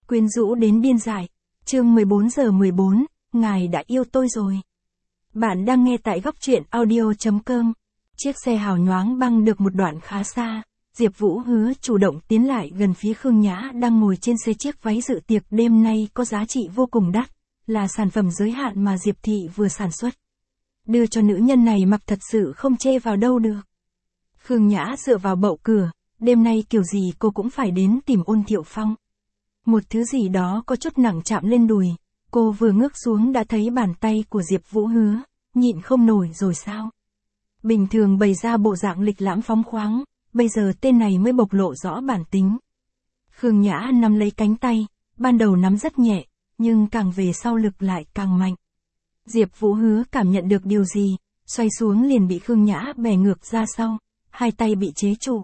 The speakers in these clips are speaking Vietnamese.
Quyến rũ đến điên dại. Chương 14:14, Ngài đã yêu tôi rồi. Bạn đang nghe tại góc truyện audio.com. Chiếc xe hào nhoáng băng được một đoạn khá xa, Diệp Vũ Hứa chủ động tiến lại gần phía Khương Nhã đang ngồi trên xe. Chiếc váy dự tiệc đêm nay có giá trị vô cùng đắt, là sản phẩm giới hạn mà Diệp Thị vừa sản xuất. Đưa cho nữ nhân này mặc thật sự không chê vào đâu được. Khương Nhã dựa vào bậu cửa, đêm nay kiểu gì cô cũng phải đến tìm Ôn Thiệu Phong. Một thứ gì đó có chút nặng chạm lên đùi, cô vừa ngước xuống đã thấy bàn tay của Diệp Vũ Hứa, nhịn không nổi rồi sao? Bình thường bày ra bộ dạng lịch lãm phóng khoáng, bây giờ tên này mới bộc lộ rõ bản tính. Khương Nhã nắm lấy cánh tay, ban đầu nắm rất nhẹ, nhưng càng về sau lực lại càng mạnh. Diệp Vũ Hứa cảm nhận được điều gì, xoay xuống liền bị Khương Nhã bẻ ngược ra sau, hai tay bị chế trụ.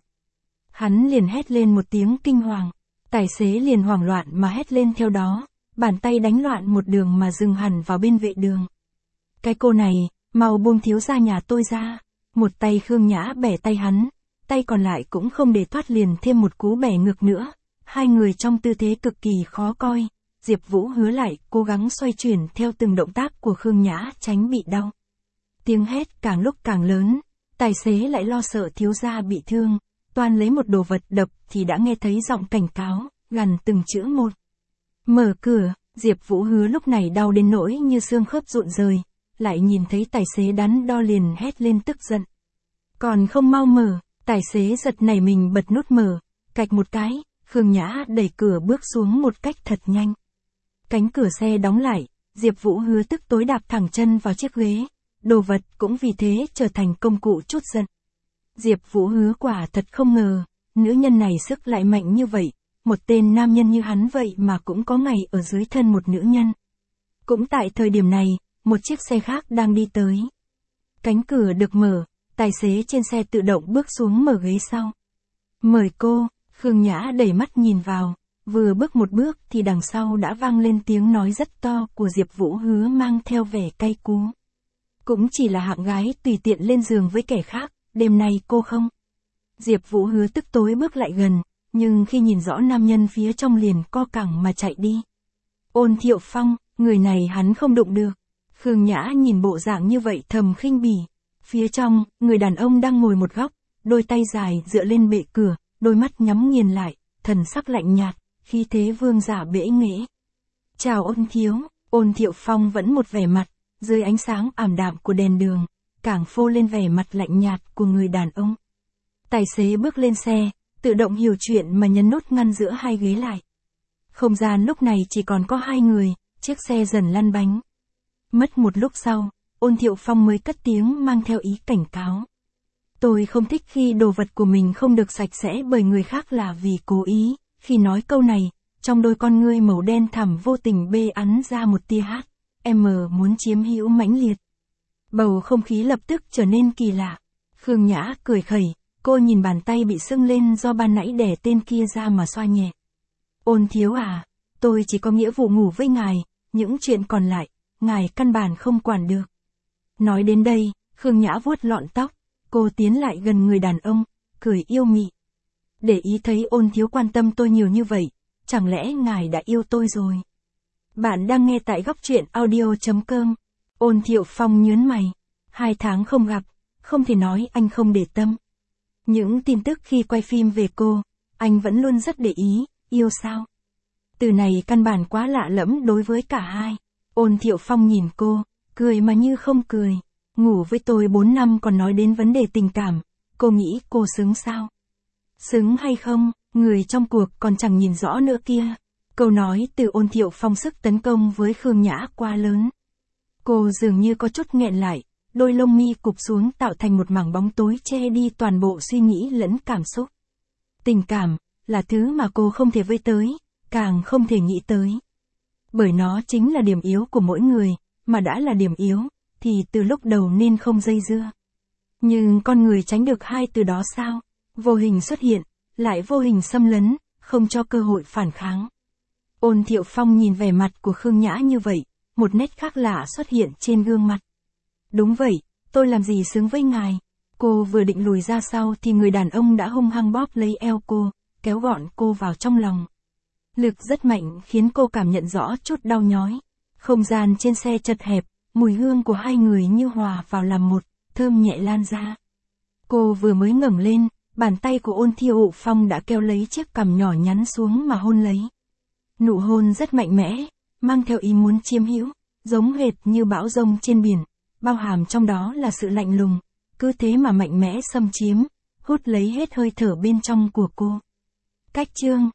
Hắn liền hét lên một tiếng kinh hoàng, tài xế liền hoảng loạn mà hét lên theo đó, bàn tay đánh loạn một đường mà dừng hẳn vào bên vệ đường. Cái cô này, mau buông thiếu gia nhà tôi ra. Một tay Khương Nhã bẻ tay hắn, tay còn lại cũng không để thoát liền thêm một cú bẻ ngược nữa. Hai người trong tư thế cực kỳ khó coi, Diệp Vũ Hứa lại cố gắng xoay chuyển theo từng động tác của Khương Nhã tránh bị đau. Tiếng hét càng lúc càng lớn, tài xế lại lo sợ thiếu gia bị thương, toan lấy một đồ vật đập thì đã nghe thấy giọng cảnh cáo, gằn từng chữ một. Mở cửa, Diệp Vũ Hứa lúc này đau đến nỗi như xương khớp rụng rời, lại nhìn thấy tài xế đắn đo liền hét lên tức giận. Còn không mau mở, tài xế giật nảy mình bật nút mở, cạch một cái, Khương Nhã đẩy cửa bước xuống một cách thật nhanh. Cánh cửa xe đóng lại, Diệp Vũ Hứa tức tối đạp thẳng chân vào chiếc ghế, đồ vật cũng vì thế trở thành công cụ trút giận. Diệp Vũ Hứa quả thật không ngờ, nữ nhân này sức lại mạnh như vậy, một tên nam nhân như hắn vậy mà cũng có ngày ở dưới thân một nữ nhân. Cũng tại thời điểm này, một chiếc xe khác đang đi tới. Cánh cửa được mở, tài xế trên xe tự động bước xuống mở ghế sau. Mời cô, Khương Nhã đẩy mắt nhìn vào, vừa bước một bước thì đằng sau đã vang lên tiếng nói rất to của Diệp Vũ Hứa mang theo vẻ cay cú. Cũng chỉ là hạng gái tùy tiện lên giường với kẻ khác, đêm nay cô không. Diệp Vũ Hứa tức tối bước lại gần, nhưng khi nhìn rõ nam nhân phía trong liền co cẳng mà chạy đi. Ôn Thiệu Phong, người này hắn không đụng được. Khương Nhã nhìn bộ dạng như vậy thầm khinh bỉ. Phía trong, người đàn ông đang ngồi một góc, đôi tay dài dựa lên bệ cửa, đôi mắt nhắm nghiền lại, thần sắc lạnh nhạt, khí thế vương giả bẽ nghễ. Chào Ôn thiếu, Ôn Thiệu Phong vẫn một vẻ mặt, dưới ánh sáng ảm đạm của đèn đường, càng phô lên vẻ mặt lạnh nhạt của người đàn ông. Tài xế bước lên xe, tự động hiểu chuyện mà nhấn nút ngăn giữa hai ghế lại. Không gian lúc này chỉ còn có hai người, chiếc xe dần lăn bánh. Mất một lúc sau, Ôn Thiệu Phong mới cất tiếng mang theo ý cảnh cáo. Tôi không thích khi đồ vật của mình không được sạch sẽ bởi người khác là vì cố ý. Khi nói câu này, trong đôi con ngươi màu đen thẳm vô tình bê ắn ra một tia hát. Em muốn chiếm hữu mãnh liệt. Bầu không khí lập tức trở nên kỳ lạ. Khương Nhã cười khẩy, cô nhìn bàn tay bị sưng lên do ban nãy đẻ tên kia ra mà xoa nhẹ. Ôn thiếu à, tôi chỉ có nghĩa vụ ngủ với ngài, những chuyện còn lại, ngài căn bản không quản được. Nói đến đây, Khương Nhã vuốt lọn tóc, cô tiến lại gần người đàn ông, cười yêu mị. Để ý thấy Ôn thiếu quan tâm tôi nhiều như vậy, chẳng lẽ ngài đã yêu tôi rồi? Bạn đang nghe tại góc truyện audio.com. Ôn Thiệu Phong nhớn mày. 2 tháng không gặp, không thể nói anh không để tâm. Những tin tức khi quay phim về cô, anh vẫn luôn rất để ý, yêu sao? Từ này căn bản quá lạ lẫm đối với cả hai. Ôn Thiệu Phong nhìn cô, cười mà như không cười. Ngủ với tôi 4 năm còn nói đến vấn đề tình cảm, cô nghĩ cô xứng sao? Xứng hay không, người trong cuộc còn chẳng nhìn rõ nữa kia. Câu nói từ Ôn Thiệu Phong sức tấn công với Khương Nhã quá lớn. Cô dường như có chút nghẹn lại, đôi lông mi cụp xuống tạo thành một mảng bóng tối che đi toàn bộ suy nghĩ lẫn cảm xúc. Tình cảm, là thứ mà cô không thể với tới, càng không thể nghĩ tới. Bởi nó chính là điểm yếu của mỗi người, mà đã là điểm yếu, thì từ lúc đầu nên không dây dưa. Nhưng con người tránh được hai từ đó sao? Vô hình xuất hiện, lại vô hình xâm lấn, không cho cơ hội phản kháng. Ôn Thiệu Phong nhìn vẻ mặt của Khương Nhã như vậy, một nét khác lạ xuất hiện trên gương mặt. Đúng vậy, tôi làm gì xứng với ngài? Cô vừa định lùi ra sau thì người đàn ông đã hung hăng bóp lấy eo cô, kéo gọn cô vào trong lòng. Lực rất mạnh khiến cô cảm nhận rõ chút đau nhói. Không gian trên xe chật hẹp, mùi hương của hai người như hòa vào làm một, thơm nhẹ lan ra. Cô vừa mới ngẩng lên, bàn tay của Ôn Thiệu Phong đã kéo lấy chiếc cằm nhỏ nhắn xuống mà hôn lấy. Nụ hôn rất mạnh mẽ, mang theo ý muốn chiếm hữu, giống hệt như bão giông trên biển, bao hàm trong đó là sự lạnh lùng, cứ thế mà mạnh mẽ xâm chiếm, hút lấy hết hơi thở bên trong của cô. Cách chương